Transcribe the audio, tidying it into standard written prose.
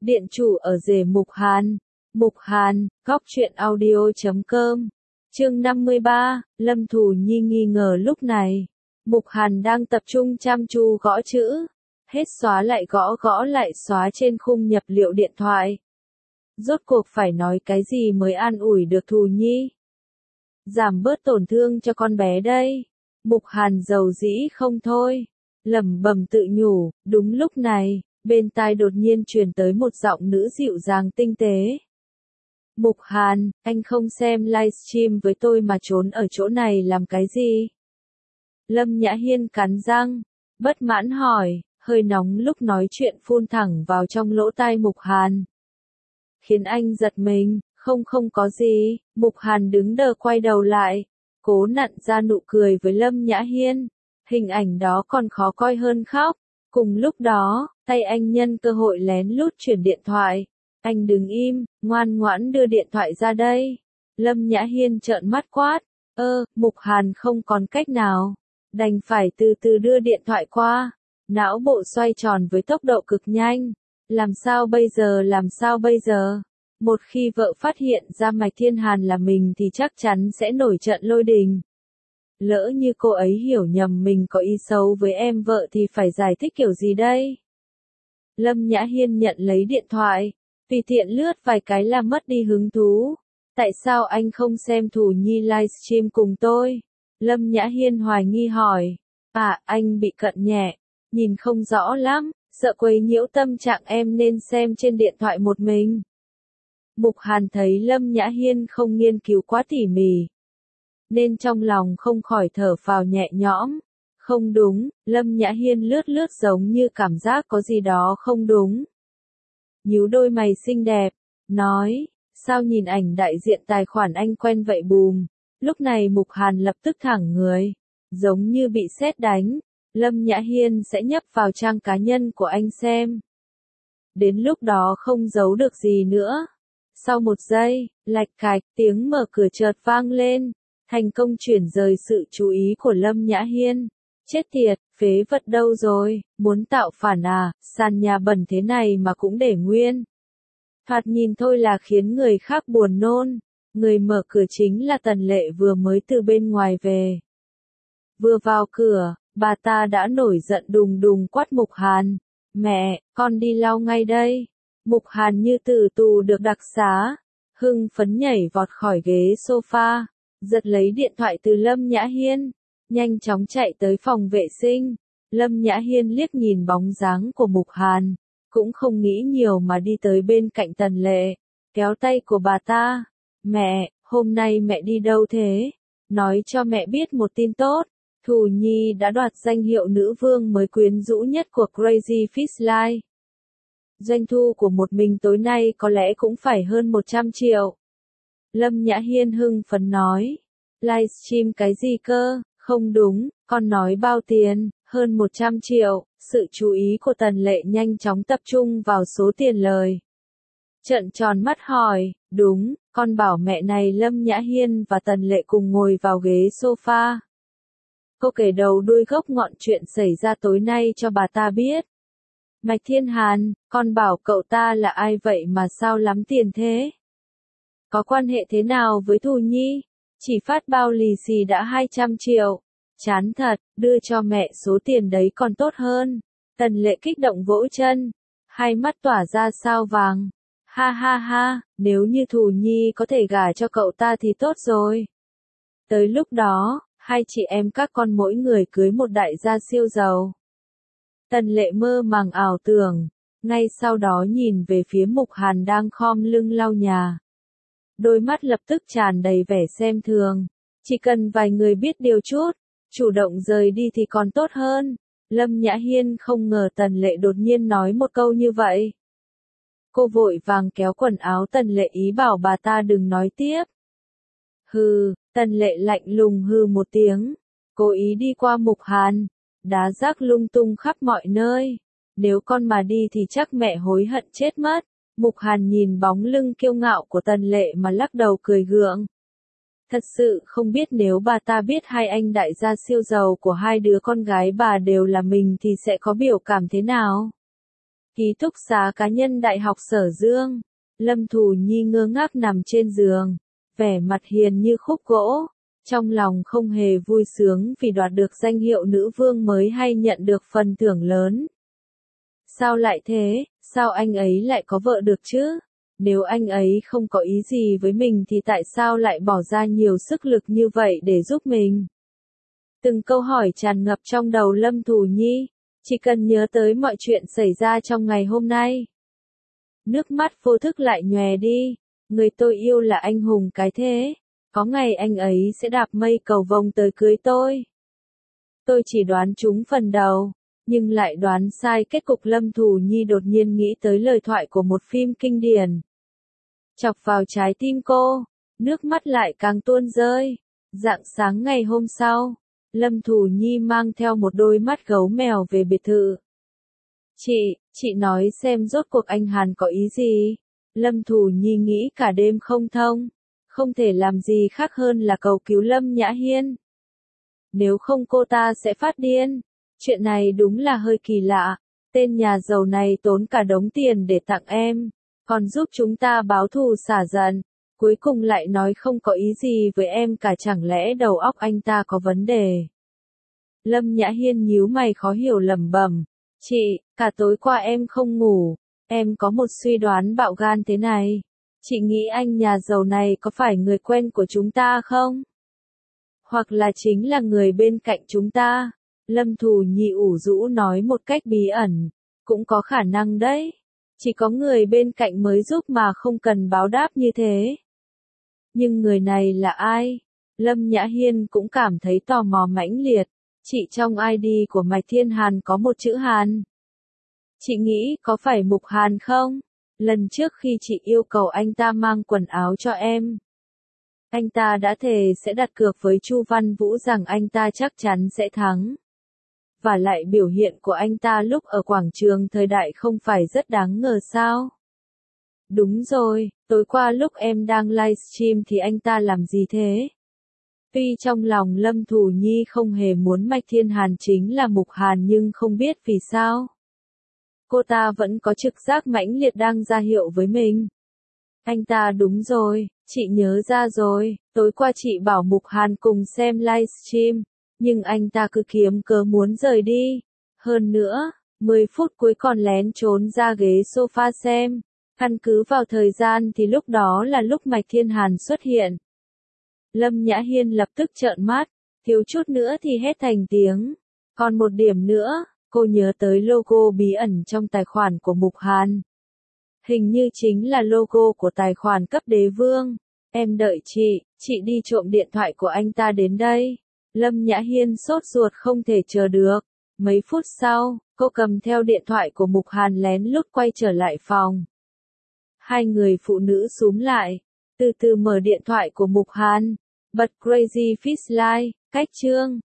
Điện chủ ở rể Mục Hàn. Mục Hàn, góc truyện audio.com. Chương 53, Lâm Thù Nhi nghi ngờ lúc này. Mục Hàn đang tập trung chăm chú gõ chữ. Hết xóa lại gõ lại xóa trên khung nhập liệu điện thoại. Rốt cuộc phải nói cái gì mới an ủi được Thù Nhi? Giảm bớt tổn thương cho con bé đây. Mục Hàn giàu dĩ không thôi. Lẩm bẩm tự nhủ, đúng lúc này, bên tai đột nhiên truyền tới một giọng nữ dịu dàng tinh tế. Mục Hàn, anh không xem livestream với tôi mà trốn ở chỗ này làm cái gì? Lâm Nhã Hiên cắn răng, bất mãn hỏi, hơi nóng lúc nói chuyện phun thẳng vào trong lỗ tai Mục Hàn. Khiến anh giật mình, không có gì, Mục Hàn đứng đờ quay đầu lại, cố nặn ra nụ cười với Lâm Nhã Hiên. Hình ảnh đó còn khó coi hơn khóc. Cùng lúc đó, tay anh nhân cơ hội lén lút chuyển điện thoại. Anh đừng im, ngoan ngoãn đưa điện thoại ra đây. Lâm Nhã Hiên trợn mắt quát. Mục Hàn không còn cách nào. Đành phải từ từ đưa điện thoại qua. Não bộ xoay tròn với tốc độ cực nhanh. Làm sao bây giờ? Một khi vợ phát hiện ra Mạch Thiên Hàn là mình thì chắc chắn sẽ nổi trận lôi đình. Lỡ như cô ấy hiểu nhầm mình có ý xấu với em vợ thì phải giải thích kiểu gì đây? Lâm Nhã Hiên nhận lấy điện thoại, tùy tiện lướt vài cái là mất đi hứng thú. Tại sao anh không xem Thù Nhi livestream cùng tôi? Lâm Nhã Hiên hoài nghi hỏi. Anh bị cận nhẹ, nhìn không rõ lắm, sợ quấy nhiễu tâm trạng em nên xem trên điện thoại một mình. Mục Hàn thấy Lâm Nhã Hiên không nghiên cứu quá tỉ mỉ, nên trong lòng không khỏi thở phào nhẹ nhõm. Không đúng, Lâm Nhã Hiên lướt giống như cảm giác có gì đó không đúng. Nhíu đôi mày xinh đẹp, nói, sao nhìn ảnh đại diện tài khoản anh quen vậy bùm. Lúc này Mục Hàn lập tức thẳng người, giống như bị sét đánh. Lâm Nhã Hiên sẽ nhấp vào trang cá nhân của anh xem. Đến lúc đó không giấu được gì nữa. Sau một giây, lạch cạch, tiếng mở cửa chợt vang lên. Thành công chuyển rời sự chú ý của Lâm Nhã Hiên. Chết tiệt, phế vật đâu rồi, muốn tạo phản à, sàn nhà bẩn thế này mà cũng để nguyên. Thoạt nhìn thôi là khiến người khác buồn nôn. Người mở cửa chính là Tần Lệ vừa mới từ bên ngoài về. Vừa vào cửa, bà ta đã nổi giận đùng quát Mục Hàn. Mẹ, con đi lau ngay đây. Mục Hàn như tử tù được đặc xá. Hưng phấn nhảy vọt khỏi ghế sofa. Giật lấy điện thoại từ Lâm Nhã Hiên, nhanh chóng chạy tới phòng vệ sinh. Lâm Nhã Hiên liếc nhìn bóng dáng của Mục Hàn, cũng không nghĩ nhiều mà đi tới bên cạnh Tần Lệ, kéo tay của bà ta. Mẹ, hôm nay mẹ đi đâu thế? Nói cho mẹ biết một tin tốt, Thù Nhi đã đoạt danh hiệu nữ vương mới quyến rũ nhất của Crazy Fish Live. Doanh thu của một mình tối nay có lẽ cũng phải hơn 100 triệu. Lâm Nhã Hiên hưng phấn nói. Livestream cái gì cơ? Không đúng, con nói bao tiền, hơn 100 triệu. Sự chú ý của Tần Lệ nhanh chóng tập trung vào số tiền lời. Trợn tròn mắt hỏi, đúng, con bảo mẹ này. Lâm Nhã Hiên và Tần Lệ cùng ngồi vào ghế sofa. Cô kể đầu đuôi gốc ngọn chuyện xảy ra tối nay cho bà ta biết. Mạch Thiên Hàn, con bảo cậu ta là ai vậy mà sao lắm tiền thế? Có quan hệ thế nào với Thù Nhi? Chỉ phát bao lì xì đã 200 triệu. Chán thật, đưa cho mẹ số tiền đấy còn tốt hơn. Tần Lệ kích động vỗ chân. Hai mắt tỏa ra sao vàng. Ha, nếu như Thù Nhi có thể gả cho cậu ta thì tốt rồi. Tới lúc đó, hai chị em các con mỗi người cưới một đại gia siêu giàu. Tần Lệ mơ màng ảo tưởng. Ngay sau đó nhìn về phía Mục Hàn đang khom lưng lau nhà. Đôi mắt lập tức tràn đầy vẻ xem thường. Chỉ cần vài người biết điều chút, chủ động rời đi thì còn tốt hơn. Lâm Nhã Hiên không ngờ Tần Lệ đột nhiên nói một câu như vậy. Cô vội vàng kéo quần áo Tần Lệ ý bảo bà ta đừng nói tiếp. Tần Lệ lạnh lùng hừ một tiếng. Cố ý đi qua Mục Hàn. Đá rác lung tung khắp mọi nơi. Nếu con mà đi thì chắc mẹ hối hận chết mất. Mục Hàn nhìn bóng lưng kiêu ngạo của Tần Lệ mà lắc đầu cười gượng. Thật sự không biết nếu bà ta biết hai anh đại gia siêu giàu của hai đứa con gái bà đều là mình thì sẽ có biểu cảm thế nào. Ký túc xá cá nhân Đại học Sở Dương. Lâm Thù Nhi ngơ ngác nằm trên giường, vẻ mặt hiền như khúc gỗ, trong lòng không hề vui sướng vì đoạt được danh hiệu nữ vương mới hay nhận được phần thưởng lớn. Sao lại thế, sao anh ấy lại có vợ được chứ? Nếu anh ấy không có ý gì với mình thì tại sao lại bỏ ra nhiều sức lực như vậy để giúp mình? Từng câu hỏi tràn ngập trong đầu Lâm Thù Nhi, chỉ cần nhớ tới mọi chuyện xảy ra trong ngày hôm nay. Nước mắt vô thức lại nhòe đi, người tôi yêu là anh hùng cái thế, có ngày anh ấy sẽ đạp mây cầu vồng tới cưới tôi. Tôi chỉ đoán trúng phần đầu, nhưng lại đoán sai kết cục. Lâm Thù Nhi đột nhiên nghĩ tới lời thoại của một phim kinh điển. Chọc vào trái tim cô, nước mắt lại càng tuôn rơi. Rạng sáng ngày hôm sau, Lâm Thù Nhi mang theo một đôi mắt gấu mèo về biệt thự. Chị nói xem rốt cuộc anh Hàn có ý gì? Lâm Thù Nhi nghĩ cả đêm không thông, không thể làm gì khác hơn là cầu cứu Lâm Nhã Hiên. Nếu không cô ta sẽ phát điên. Chuyện này đúng là hơi kỳ lạ, tên nhà giàu này tốn cả đống tiền để tặng em, còn giúp chúng ta báo thù xả giận, cuối cùng lại nói không có ý gì với em cả, chẳng lẽ đầu óc anh ta có vấn đề? Lâm Nhã Hiên nhíu mày khó hiểu lẩm bẩm, chị, cả tối qua em không ngủ, em có một suy đoán bạo gan thế này. Chị nghĩ anh nhà giàu này có phải người quen của chúng ta không? Hoặc là chính là người bên cạnh chúng ta? Lâm Thù Nhi ủ rũ nói một cách bí ẩn, cũng có khả năng đấy. Chỉ có người bên cạnh mới giúp mà không cần báo đáp như thế. Nhưng người này là ai? Lâm Nhã Hiên cũng cảm thấy tò mò mãnh liệt. Chị, trong ID của Mạch Thiên Hàn có một chữ Hàn. Chị nghĩ có phải Mục Hàn không? Lần trước khi chị yêu cầu anh ta mang quần áo cho em, anh ta đã thề sẽ đặt cược với Chu Văn Vũ rằng anh ta chắc chắn sẽ thắng. Và lại biểu hiện của anh ta lúc ở quảng trường thời đại không phải rất đáng ngờ sao? Đúng rồi, tối qua lúc em đang livestream thì anh ta làm gì thế? Tuy trong lòng Lâm Thù Nhi không hề muốn Mạch Thiên Hàn chính là Mục Hàn, nhưng không biết vì sao. Cô ta vẫn có trực giác mãnh liệt đang ra hiệu với mình. Anh ta, đúng rồi, chị nhớ ra rồi, tối qua chị bảo Mục Hàn cùng xem livestream, nhưng anh ta cứ kiếm cớ muốn rời đi. Hơn nữa, 10 phút cuối còn lén trốn ra ghế sofa xem. Căn cứ vào thời gian thì lúc đó là lúc Mạch Thiên Hàn xuất hiện. Lâm Nhã Hiên lập tức trợn mắt, thiếu chút nữa thì hét thành tiếng. Còn một điểm nữa, cô nhớ tới logo bí ẩn trong tài khoản của Mục Hàn. Hình như chính là logo của tài khoản cấp đế vương. Em đợi chị đi trộm điện thoại của anh ta đến đây. Lâm Nhã Hiên sốt ruột không thể chờ được. Mấy phút sau, cô cầm theo điện thoại của Mục Hàn lén lút quay trở lại phòng. Hai người phụ nữ xúm lại, từ từ mở điện thoại của Mục Hàn, bật Crazy Fish Live, cách chương.